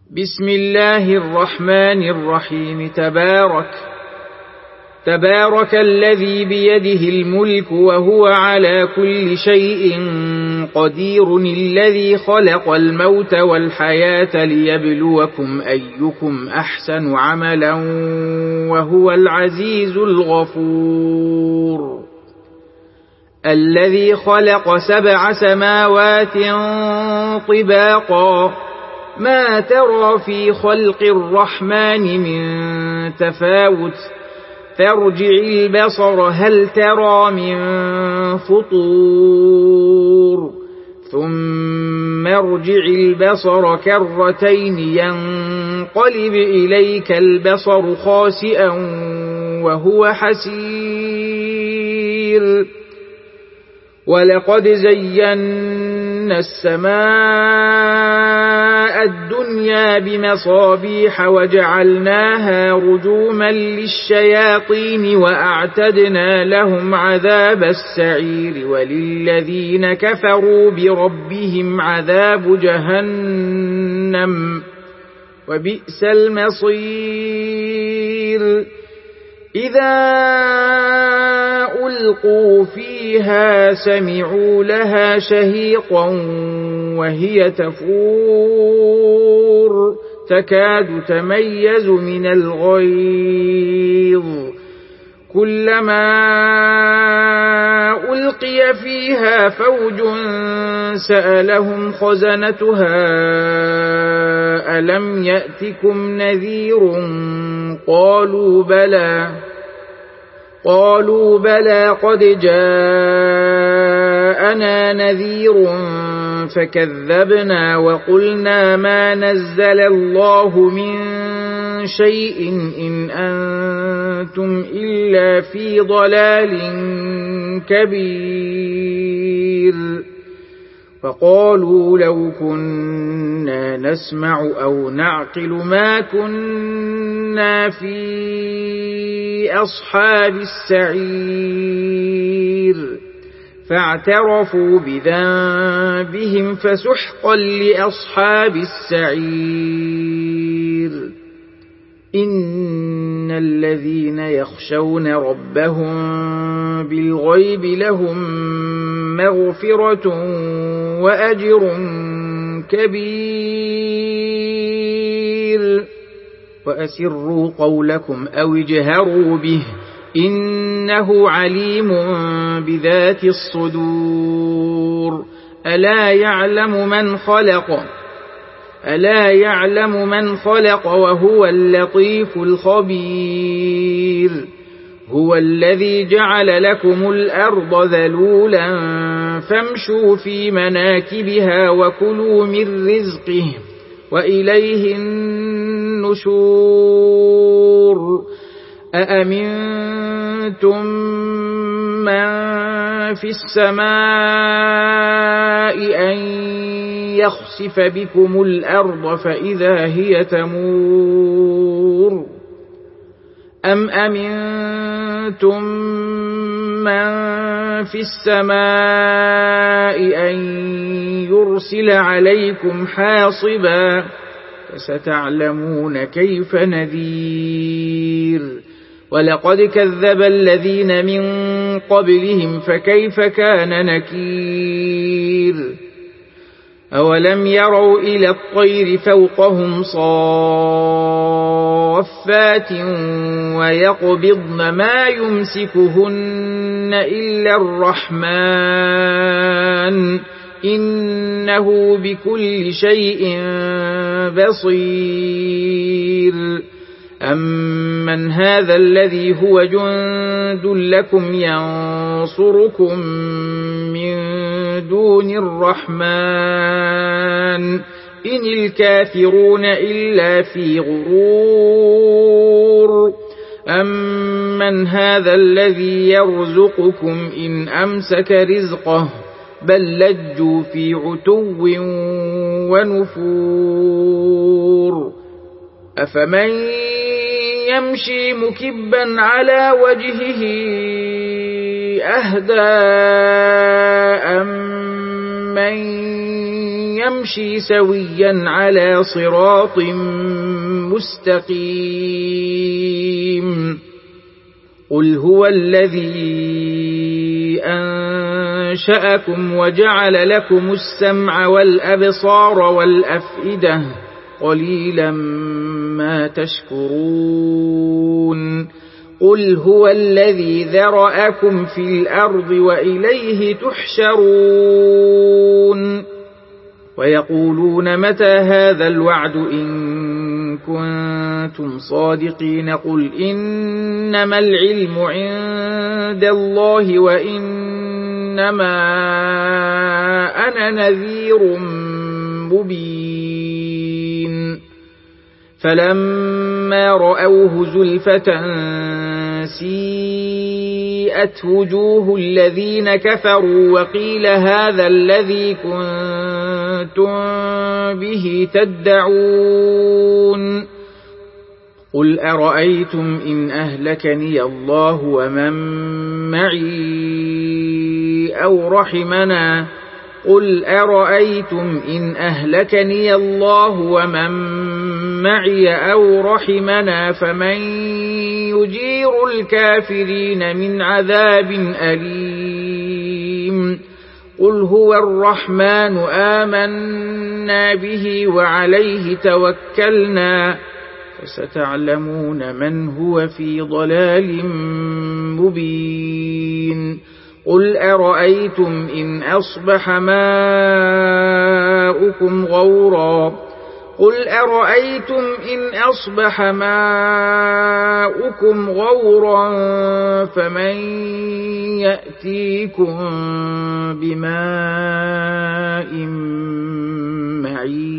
بسم الله الرحمن الرحيم. تبارك الذي بيده الملك وهو على كل شيء قدير، الذي خلق الموت والحياة ليبلوكم أيكم أحسن عملا وهو العزيز الغفور. الذي خلق 7 سماوات طباقا، ما ترى في خلق الرحمن من تفاوت، فارجع البصر هل ترى من فطور، ثم ارجع البصر كرتين ينقلب إليك البصر خاسئا وهو حسير. ولقد زينا السماء الدنيا بمصابيح وجعلناها رجوما للشياطين وأعتدنا لهم عذاب السعير. وللذين كفروا بربهم عذاب جهنم وبئس المصير. إذا ألقوا فيها سمعوا لها شهيقا وهي تفور، تكاد تميز من الغيظ، كلما ألقي فيها فوج سألهم خزنتها ألم يأتكم نذير، قالوا بلى قد جاءنا نذير فكذبنا وقلنا ما نزل الله من شيء إن أنتم إلا في ضلال كبير. فقالوا لو كنا نسمع أو نعقل ما كنا في أصحاب السعير. فاعترفوا بذنبهم فسحقا لأصحاب السعير. إن الذين يخشون ربهم بالغيب لهم مغفرة وأجر كبير. وأسروا قولكم أو اجهروا به إنه عليم بذات الصدور. ألا يعلم من خلق وهو اللطيف الخبير. هو الذي جعل لكم الأرض ذلولا فامشوا في مناكبها وكلوا من رزقه وإليه النشور. أأمنتم من في السماء أن يخسف بكم الأرض فإذا هي تمور، أم أمنتم من في السماء أن يرسل عليكم حاصبا، فستعلمون كيف نذير. ولقد كذب الذين من قبلهم فكيف كان نكير. أولم يروا إلى الطير فوقهم صافات ويقبضن ما يمسكهن إلا الرحمن إنه بكل شيء بصير. أمن هذا الذي هو جند لكم ينصركم من دون الرحمن إن الكافرون إلا في غرور. أمن هذا الذي يرزقكم إن أمسك رزقه بل لجوا في عتو ونفور. أفمن يمشي مكبا على وجهه أهدى أمن يمشي سويا على صراط مستقيم قل هو الذي أنشأكم وجعل لكم السمع والأبصار والأفئدة قليلا ما تشكرون قل هو الذي ذرأكم في الأرض وإليه تحشرون ويقولون متى هذا الوعد إن كنتم صادقين قل إنما العلم عند الله وإنما أنا نذير مبين فلما رأوه زلفة سيئت وجوه الذين كفروا وقيل هذا الذي كنتم به تدعون قل أرأيتم إن أهلكني الله ومن معي أو رحمنا قل أرأيتم إن أهلكني الله ومن معي أو رحمنا فمن يجير الكافرين من عذاب أليم قل هو الرحمن آمنا به وعليه توكلنا فستعلمون من هو في ضلال مبين قل أرأيتم إن أصبح ماؤكم غورا قل أرأيتم إن أصبح ماؤكم غورا فمن يأتيكم بماء معين